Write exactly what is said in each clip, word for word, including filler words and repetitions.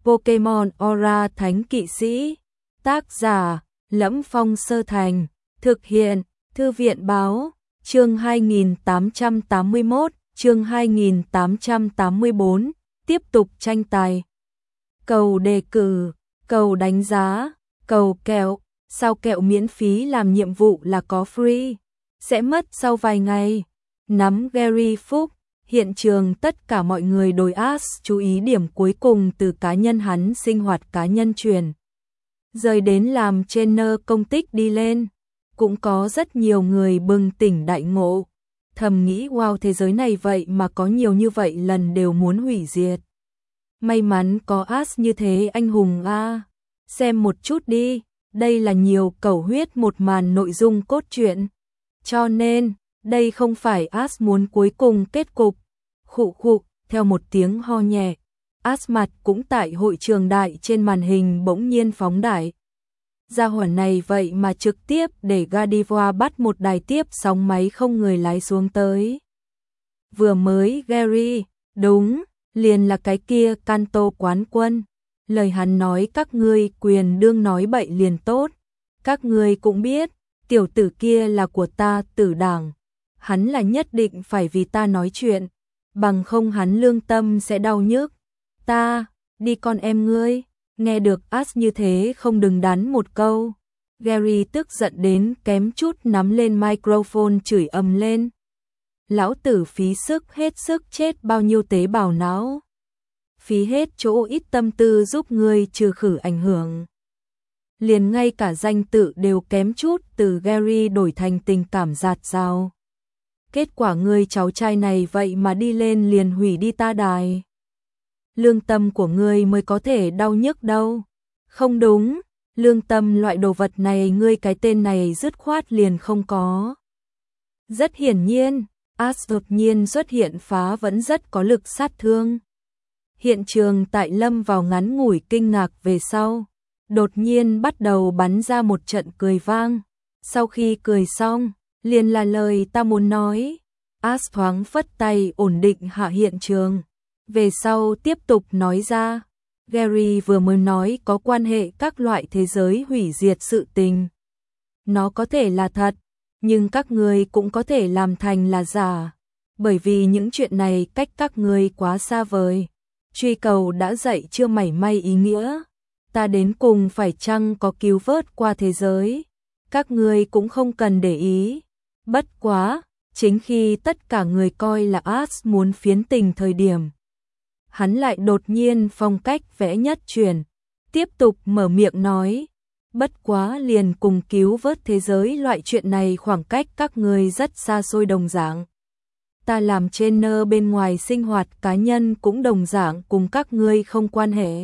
Pokemon Aura Thánh Kỵ Sĩ. Tác giả: Lẫm Phong Sơ Thành. Thực hiện: Thư viện Báo. Chương hai nghìn tám trăm tám mươi mốt, chương hai nghìn tám trăm tám mươi bốn, tiếp tục tranh tài. Cầu đề cử, cầu đánh giá, cầu kẹo, sao kẹo miễn phí làm nhiệm vụ là có free, sẽ mất sau vài ngày. Nắm Gary Phúc, hiện trường tất cả mọi người đối Ash chú ý điểm cuối cùng từ cá nhân hắn sinh hoạt cá nhân truyền. Rời đến làm trainer công tích đi lên. Cũng có rất nhiều người bừng tỉnh đại ngộ, thầm nghĩ wow, thế giới này vậy mà có nhiều như vậy lần đều muốn hủy diệt. May mắn có Ash như thế anh hùng a. À. Xem một chút đi, đây là nhiều cầu huyết một màn nội dung cốt truyện. Cho nên, đây không phải Ash muốn cuối cùng kết cục. Khụ khụ, theo một tiếng ho nhẹ, Ash mặt cũng tại hội trường đại trên màn hình bỗng nhiên phóng đại. Gia hỏa này vậy mà trực tiếp để Gardevoir bắt một đài tiếp sóng máy không người lái xuống tới. Vừa mới Gary, đúng, liền là cái kia Kanto quán quân. Lời hắn nói các ngươi quyền đương nói bậy liền tốt. Các ngươi cũng biết, tiểu tử kia là của ta tử đảng. Hắn là nhất định phải vì ta nói chuyện, bằng không hắn lương tâm sẽ đau nhức. Ta, đi con em ngươi. Nghe được Ash như thế không đừng đắn một câu. Gary tức giận đến kém chút nắm lên microphone chửi ầm lên. Lão tử phí sức hết sức chết bao nhiêu tế bào não. Phí hết chỗ ít tâm tư giúp ngươi trừ khử ảnh hưởng. Liền ngay cả danh tự đều kém chút từ Gary đổi thành tình cảm giạt dao. Kết quả ngươi cháu trai này vậy mà đi lên liền hủy đi ta đài. Lương tâm của ngươi mới có thể đau nhức đâu. Không đúng, lương tâm loại đồ vật này ngươi cái tên này dứt khoát liền không có. Rất hiển nhiên, Ash đột nhiên xuất hiện phá vẫn rất có lực sát thương. Hiện trường tại lâm vào ngắn ngủi kinh ngạc về sau, đột nhiên bắt đầu bắn ra một trận cười vang. Sau khi cười xong, liền là lời ta muốn nói. Ash thoáng phất tay ổn định hạ hiện trường. Về sau tiếp tục nói ra, Gary vừa mới nói có quan hệ các loại thế giới hủy diệt sự tình. Nó có thể là thật, nhưng các ngươi cũng có thể làm thành là giả, bởi vì những chuyện này cách các ngươi quá xa vời. Truy cầu đã dậy chưa mảy may ý nghĩa, ta đến cùng phải chăng có cứu vớt qua thế giới, các ngươi cũng không cần để ý. Bất quá, chính khi tất cả người coi là Ash muốn phiến tình thời điểm, hắn lại đột nhiên phong cách vẽ nhất chuyển, tiếp tục mở miệng nói, bất quá liền cùng cứu vớt thế giới loại chuyện này khoảng cách các ngươi rất xa xôi đồng dạng. Ta làm trainer bên ngoài sinh hoạt cá nhân cũng đồng dạng cùng các ngươi không quan hệ.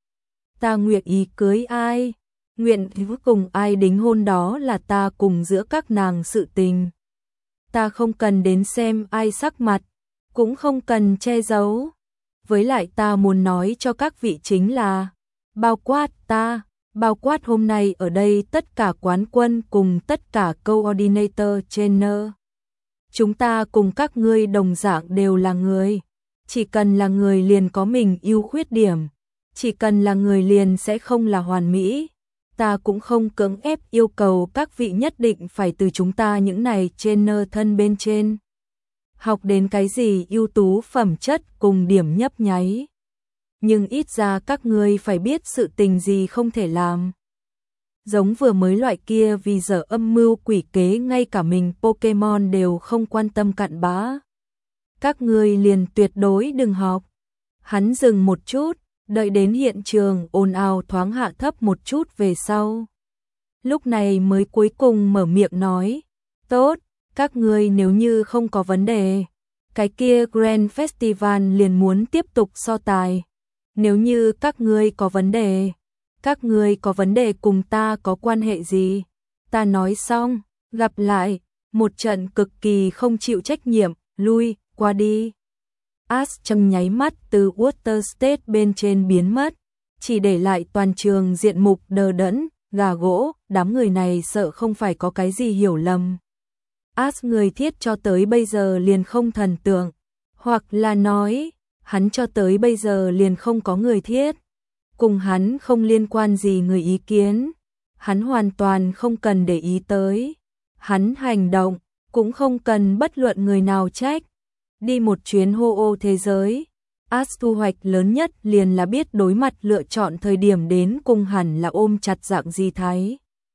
Ta nguyện ý cưới ai, nguyện ý cùng ai đính hôn đó là ta cùng giữa các nàng sự tình. Ta không cần đến xem ai sắc mặt, cũng không cần che giấu. Với lại ta muốn nói cho các vị chính là, bao quát ta, bao quát hôm nay ở đây tất cả quán quân cùng tất cả coordinator trainer. Chúng ta cùng các ngươi đồng dạng đều là người. Chỉ cần là người liền có mình ưu khuyết điểm. Chỉ cần là người liền sẽ không là hoàn mỹ. Ta cũng không cưỡng ép yêu cầu các vị nhất định phải từ chúng ta những này trainer thân bên trên học đến cái gì ưu tú phẩm chất cùng điểm nhấp nháy. Nhưng ít ra các ngươi phải biết sự tình gì không thể làm. Giống vừa mới loại kia vì giờ âm mưu quỷ kế ngay cả mình Pokemon đều không quan tâm cặn bã. Các ngươi liền tuyệt đối đừng học. Hắn dừng một chút, đợi đến hiện trường ồn ào thoáng hạ thấp một chút về sau. Lúc này mới cuối cùng mở miệng nói, tốt. Các ngươi nếu như không có vấn đề, cái kia Grand Festival liền muốn tiếp tục so tài. Nếu như các ngươi có vấn đề, các ngươi có vấn đề cùng ta có quan hệ gì? Ta nói xong, gặp lại, một trận cực kỳ không chịu trách nhiệm, lui, qua đi. Ash trong nháy mắt từ Water State bên trên biến mất, chỉ để lại toàn trường diện mục đờ đẫn, gà gỗ, đám người này sợ không phải có cái gì hiểu lầm. Ash người thiết cho tới bây giờ liền không thần tượng, hoặc là nói, hắn cho tới bây giờ liền không có người thiết. cùng hắn không liên quan gì người ý kiến, hắn hoàn toàn không cần để ý tới. Hắn hành động, cũng không cần bất luận người nào trách. Đi một chuyến hô ô thế giới, Ash thu hoạch lớn nhất liền là biết đối mặt lựa chọn thời điểm đến cùng hẳn là ôm chặt dạng gì thái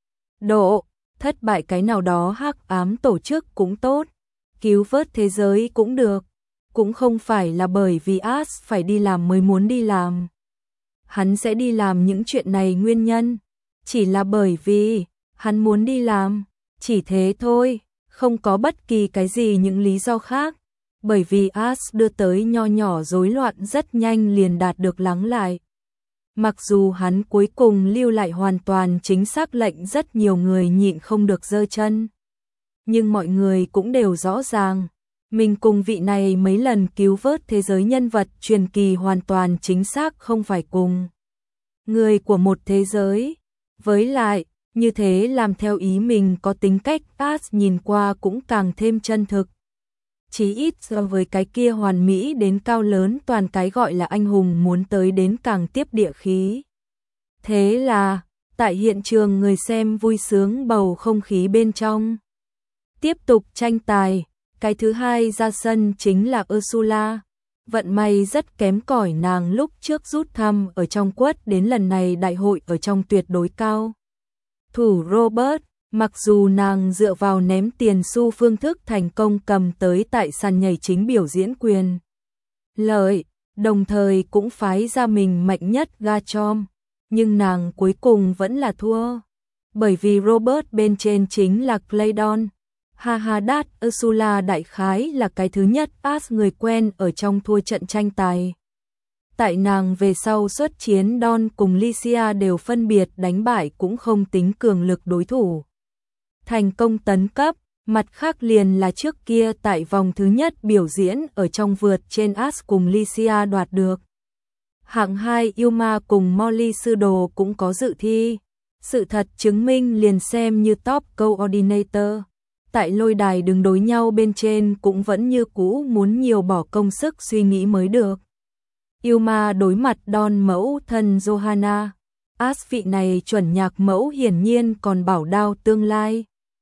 độ, thất bại cái nào đó hắc ám tổ chức cũng tốt, cứu vớt thế giới cũng được, cũng không phải là bởi vì Ash phải đi làm mới muốn đi làm. Hắn sẽ đi làm những chuyện này nguyên nhân, chỉ là bởi vì hắn muốn đi làm, chỉ thế thôi, không có bất kỳ cái gì những lý do khác. Bởi vì Ash đưa tới nho nhỏ rối loạn rất nhanh liền đạt được lắng lại. Mặc dù hắn cuối cùng lưu lại hoàn toàn chính xác lệnh rất nhiều người nhịn không được giơ chân. Nhưng mọi người cũng đều rõ ràng, mình cùng vị này mấy lần cứu vớt thế giới nhân vật truyền kỳ hoàn toàn chính xác không phải cùng người của một thế giới. Với lại, như thế làm theo ý mình có tính cách Ash nhìn qua cũng càng thêm chân thực. Chí ít so với cái kia hoàn mỹ đến cao lớn toàn cái gọi là anh hùng muốn tới đến càng tiếp địa khí. Thế là, tại hiện trường người xem vui sướng bầu không khí bên trong. Tiếp tục tranh tài, cái thứ hai ra sân chính là Ursula. Vận may rất kém cỏi, nàng lúc trước rút thăm ở trong quất đến lần này đại hội ở trong tuyệt đối cao thủ Robert. Mặc dù nàng dựa vào ném tiền xu phương thức thành công cầm tới tại sàn nhảy chính biểu diễn quyền lợi, đồng thời cũng phái ra mình mạnh nhất Gachom, nhưng nàng cuối cùng vẫn là thua. Bởi vì Robert bên trên chính là Claydon. Ha ha đát, Ursula đại khái là cái thứ nhất Ash người quen ở trong thua trận tranh tài. Tại nàng về sau xuất chiến Don cùng Lycia đều phân biệt đánh bại cũng không tính cường lực đối thủ. Thành công tấn cấp, mặt khác liền là trước kia tại vòng thứ nhất biểu diễn ở trong vượt trên Ash cùng Lycia đoạt được. Hạng hai Yuma cùng Molly sư đồ cũng có dự thi. Sự thật chứng minh liền xem như top coordinator. Tại lôi đài đứng đối nhau bên trên cũng vẫn như cũ muốn nhiều bỏ công sức suy nghĩ mới được. Yuma đối mặt Don mẫu thân Johanna. Ash vị này chuẩn nhạc mẫu hiển nhiên còn bảo đao tương lai.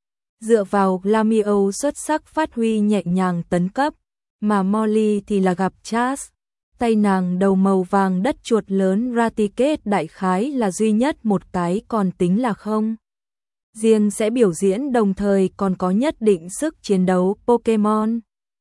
Dựa vào Lamio xuất sắc phát huy nhẹ nhàng tấn cấp, mà Molly thì là gặp Chas. Tay nàng đầu màu vàng đất chuột lớn Raticate đại khái là duy nhất một cái còn tính là không. Riêng sẽ biểu diễn đồng thời còn có nhất định sức chiến đấu Pokemon.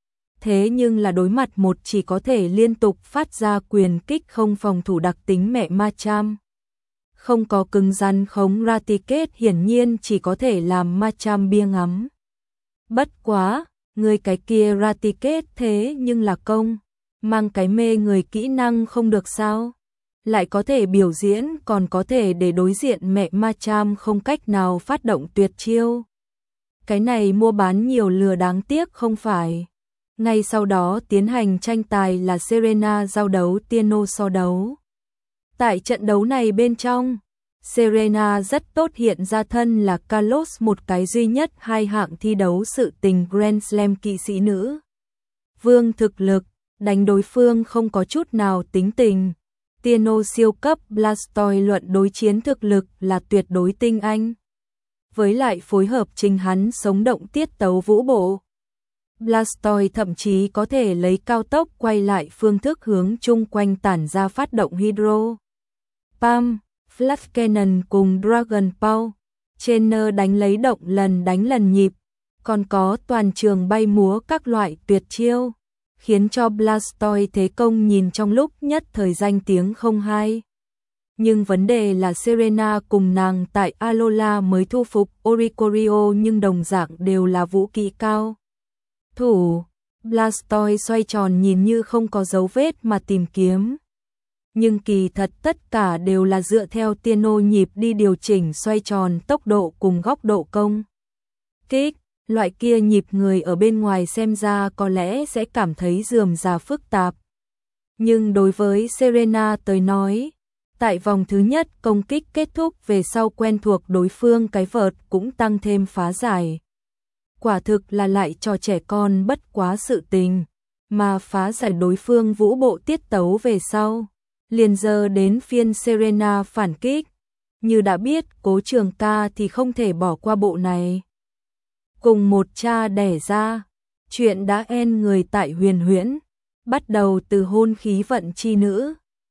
Thế nhưng là đối mặt một chỉ có thể liên tục phát ra quyền kích không phòng thủ đặc tính mẹ Machamp. Không có cứng rắn khống Raticate hiển nhiên chỉ có thể làm Machamp bia ngắm. Bất quá, người cái kia Raticate thế nhưng là công, mang cái mê người kỹ năng không được sao. Lại có thể biểu diễn còn có thể để đối diện mẹ Machamp không cách nào phát động tuyệt chiêu. Cái này mua bán nhiều lừa đáng tiếc không phải. Ngay sau đó tiến hành tranh tài là Serena giao đấu Tino so đấu. Tại trận đấu này bên trong, Serena rất tốt hiện ra thân là Carlos một cái duy nhất hai hạng thi đấu sự tình Grand Slam kỵ sĩ nữ. Vương thực lực, đánh đối phương không có chút nào tính tình. Tino siêu cấp Blastoise luận đối chiến thực lực là tuyệt đối tinh anh. Với lại phối hợp trình hắn sống động tiết tấu vũ bộ. Blastoise thậm chí có thể lấy cao tốc quay lại phương thức hướng chung quanh tản ra phát động Hydro Pump, Flash Cannon cùng Dragon Ball. Trainer đánh lấy động lần đánh lần nhịp, còn có toàn trường bay múa các loại tuyệt chiêu, khiến cho Blastoise thế công nhìn trong lúc nhất thời danh tiếng không hay. Nhưng vấn đề là Serena cùng nàng tại Alola mới thu phục Oricorio nhưng đồng dạng đều là vũ kỹ cao thủ. Blastoise xoay tròn nhìn như không có dấu vết mà tìm kiếm. Nhưng kỳ thật tất cả đều là dựa theo Tino nhịp đi điều chỉnh xoay tròn tốc độ cùng góc độ công kích. Loại kia nhịp người ở bên ngoài xem ra có lẽ sẽ cảm thấy rườm rà phức tạp. Nhưng đối với Serena tới nói, tại vòng thứ nhất công kích kết thúc về sau quen thuộc đối phương cái vợt cũng tăng thêm phá giải. Quả thực là lại cho trẻ con bất quá sự tình, mà phá giải đối phương vũ bộ tiết tấu về sau. liền giờ đến phiên Serena phản kích. Như đã biết Cố Trường Ca thì không thể bỏ qua bộ này. Cùng một cha đẻ ra, chuyện đã en người tại Huyền Huyễn, bắt đầu từ hôn khí vận chi nữ.